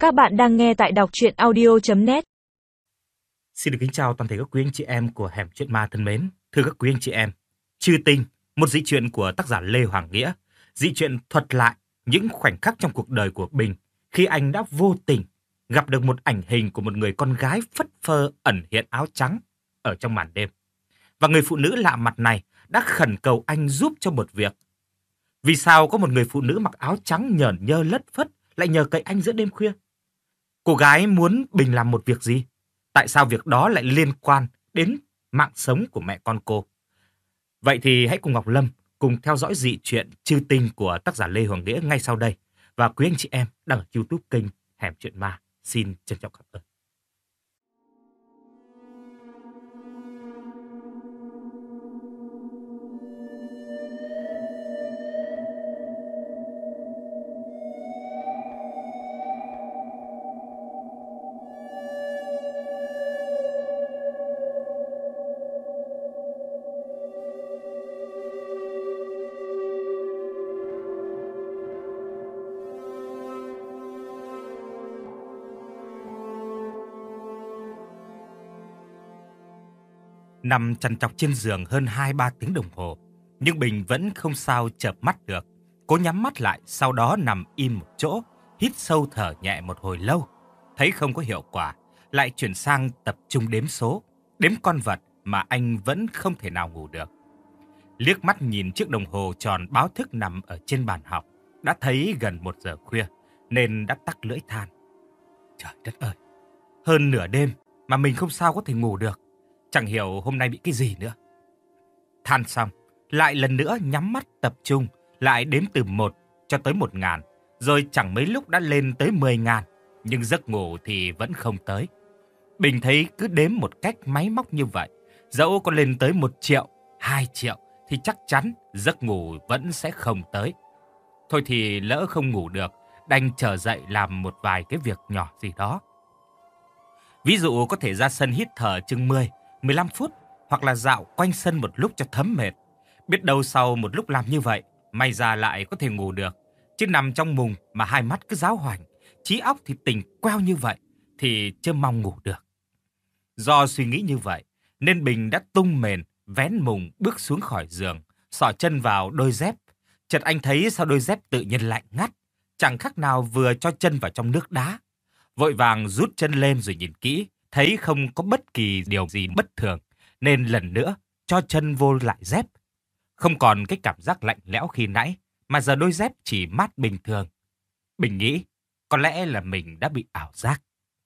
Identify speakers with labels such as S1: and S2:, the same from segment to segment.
S1: Các bạn đang nghe tại đọc truyện audio.net.
S2: Xin được kính chào toàn thể các quý anh chị em của Hẻm Chuyện Ma thân mến. Thưa các quý anh chị em, Trư Tinh, một dị truyện của tác giả Lê Hoàng Nghĩa. Dị truyện thuật lại những khoảnh khắc trong cuộc đời của Bình khi anh đã vô tình gặp được một ảnh hình của một người con gái phất phơ ẩn hiện áo trắng ở trong màn đêm. Và người phụ nữ lạ mặt này đã khẩn cầu anh giúp cho một việc. Vì sao có một người phụ nữ mặc áo trắng nhởn nhơ lất phất lại nhờ cậy anh giữa đêm khuya? Cô gái muốn Bình làm một việc gì? Tại sao việc đó lại liên quan đến mạng sống của mẹ con cô? Vậy thì hãy cùng Ngọc Lâm cùng theo dõi dị truyện Trư Tinh của tác giả Lê Hoàng Nghĩa ngay sau đây. Và quý anh chị em đang ở YouTube kênh Hẻm Chuyện Ma, xin trân trọng cảm ơn. Nằm trằn trọc trên giường hơn 2-3 tiếng đồng hồ, nhưng Bình vẫn không sao chợp mắt được. Cố nhắm mắt lại, sau đó nằm im một chỗ, hít sâu thở nhẹ một hồi lâu. Thấy không có hiệu quả, lại chuyển sang tập trung đếm số, đếm con vật mà anh vẫn không thể nào ngủ được. Liếc mắt nhìn chiếc đồng hồ tròn báo thức nằm ở trên bàn học, đã thấy gần 1 giờ khuya, nên đã tắc lưỡi than. Trời đất ơi, hơn nửa đêm mà mình không sao có thể ngủ được. Chẳng hiểu hôm nay bị cái gì nữa. Than xong, lại lần nữa nhắm mắt tập trung, lại đếm từ 1 cho tới 1.000, rồi chẳng mấy lúc đã lên tới 10.000, nhưng giấc ngủ thì vẫn không tới. Bình thấy cứ đếm một cách máy móc như vậy, dẫu có lên tới 1 triệu, 2 triệu thì chắc chắn giấc ngủ vẫn sẽ không tới. Thôi thì lỡ không ngủ được, đành trở dậy làm một vài cái việc nhỏ gì đó. Ví dụ có thể ra sân hít thở chừng 10-15 phút, hoặc là dạo quanh sân một lúc cho thấm mệt. Biết đâu sau một lúc làm như vậy, may ra lại có thể ngủ được. Chứ nằm trong mùng mà hai mắt cứ giáo hoành, trí óc thì tỉnh queo như vậy, thì chớ mong ngủ được. Do suy nghĩ như vậy, nên Bình đã tung mền, vén mùng bước xuống khỏi giường, xỏ chân vào đôi dép. Chợt anh thấy sau đôi dép tự nhiên lạnh ngắt, chẳng khác nào vừa cho chân vào trong nước đá. Vội vàng rút chân lên rồi nhìn kỹ, thấy không có bất kỳ điều gì bất thường, nên lần nữa cho chân vô lại dép. Không còn cái cảm giác lạnh lẽo khi nãy, mà giờ đôi dép chỉ mát bình thường. Bình nghĩ, có lẽ là mình đã bị ảo giác.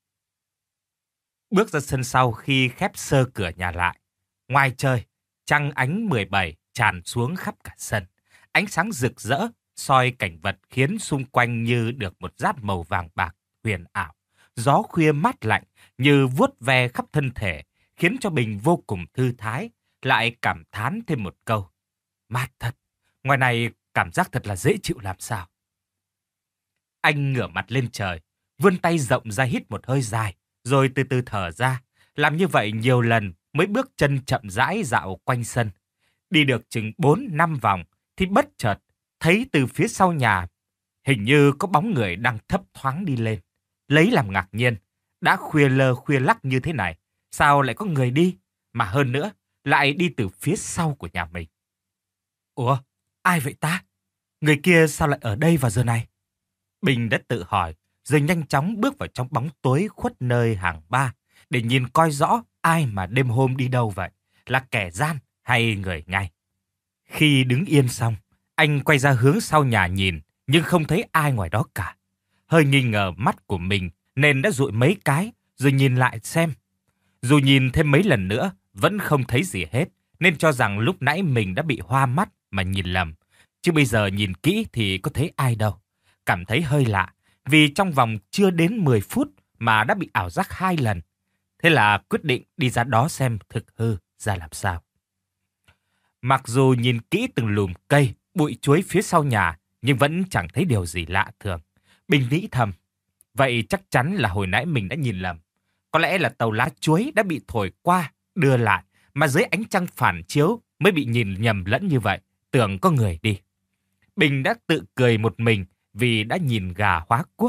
S2: Bước ra sân sau khi khép sơ cửa nhà lại. Ngoài trời, trăng ánh 17 tràn xuống khắp cả sân. Ánh sáng rực rỡ, soi cảnh vật khiến xung quanh như được một dát màu vàng bạc huyền ảo. Gió khuya mát lạnh như vuốt ve khắp thân thể, khiến cho Bình vô cùng thư thái, lại cảm thán thêm một câu. Mát thật, ngoài này cảm giác thật là dễ chịu làm sao. Anh ngửa mặt lên trời, vươn tay rộng ra hít một hơi dài, rồi từ từ thở ra. Làm như vậy nhiều lần mới bước chân chậm rãi dạo quanh sân. Đi được chừng 4-5 vòng thì bất chợt thấy từ phía sau nhà hình như có bóng người đang thấp thoáng đi lên. Lấy làm ngạc nhiên, đã khuya lơ khuya lắc như thế này, sao lại có người đi, mà hơn nữa lại đi từ phía sau của nhà mình. Ủa, ai vậy ta? Người kia sao lại ở đây vào giờ này? Bình đã tự hỏi, rồi nhanh chóng bước vào trong bóng tối khuất nơi hàng ba, để nhìn coi rõ ai mà đêm hôm đi đâu vậy, là kẻ gian hay người ngay. Khi đứng yên xong, anh quay ra hướng sau nhà nhìn, nhưng không thấy ai ngoài đó cả. Hơi nghi ngờ mắt của mình nên đã dụi mấy cái rồi nhìn lại xem. Dù nhìn thêm mấy lần nữa vẫn không thấy gì hết, nên cho rằng lúc nãy mình đã bị hoa mắt mà nhìn lầm. Chứ bây giờ nhìn kỹ thì có thấy ai đâu. Cảm thấy hơi lạ, vì trong vòng chưa đến 10 phút mà đã bị ảo giác 2 lần. Thế là quyết định đi ra đó xem thực hư ra làm sao. Mặc dù nhìn kỹ từng lùm cây, bụi chuối phía sau nhà, nhưng vẫn chẳng thấy điều gì lạ thường. Bình nghĩ thầm, vậy chắc chắn là hồi nãy mình đã nhìn lầm. Có lẽ là tàu lá chuối đã bị thổi qua, đưa lại, mà dưới ánh trăng phản chiếu mới bị nhìn nhầm lẫn như vậy, tưởng có người đi. Bình đã tự cười một mình vì đã nhìn gà hóa cuốc.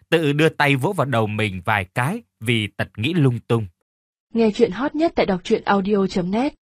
S2: tự đưa tay vỗ vào đầu mình vài cái vì tật nghĩ lung tung.
S3: Nghe chuyện hot nhất tại đọc truyện audio.net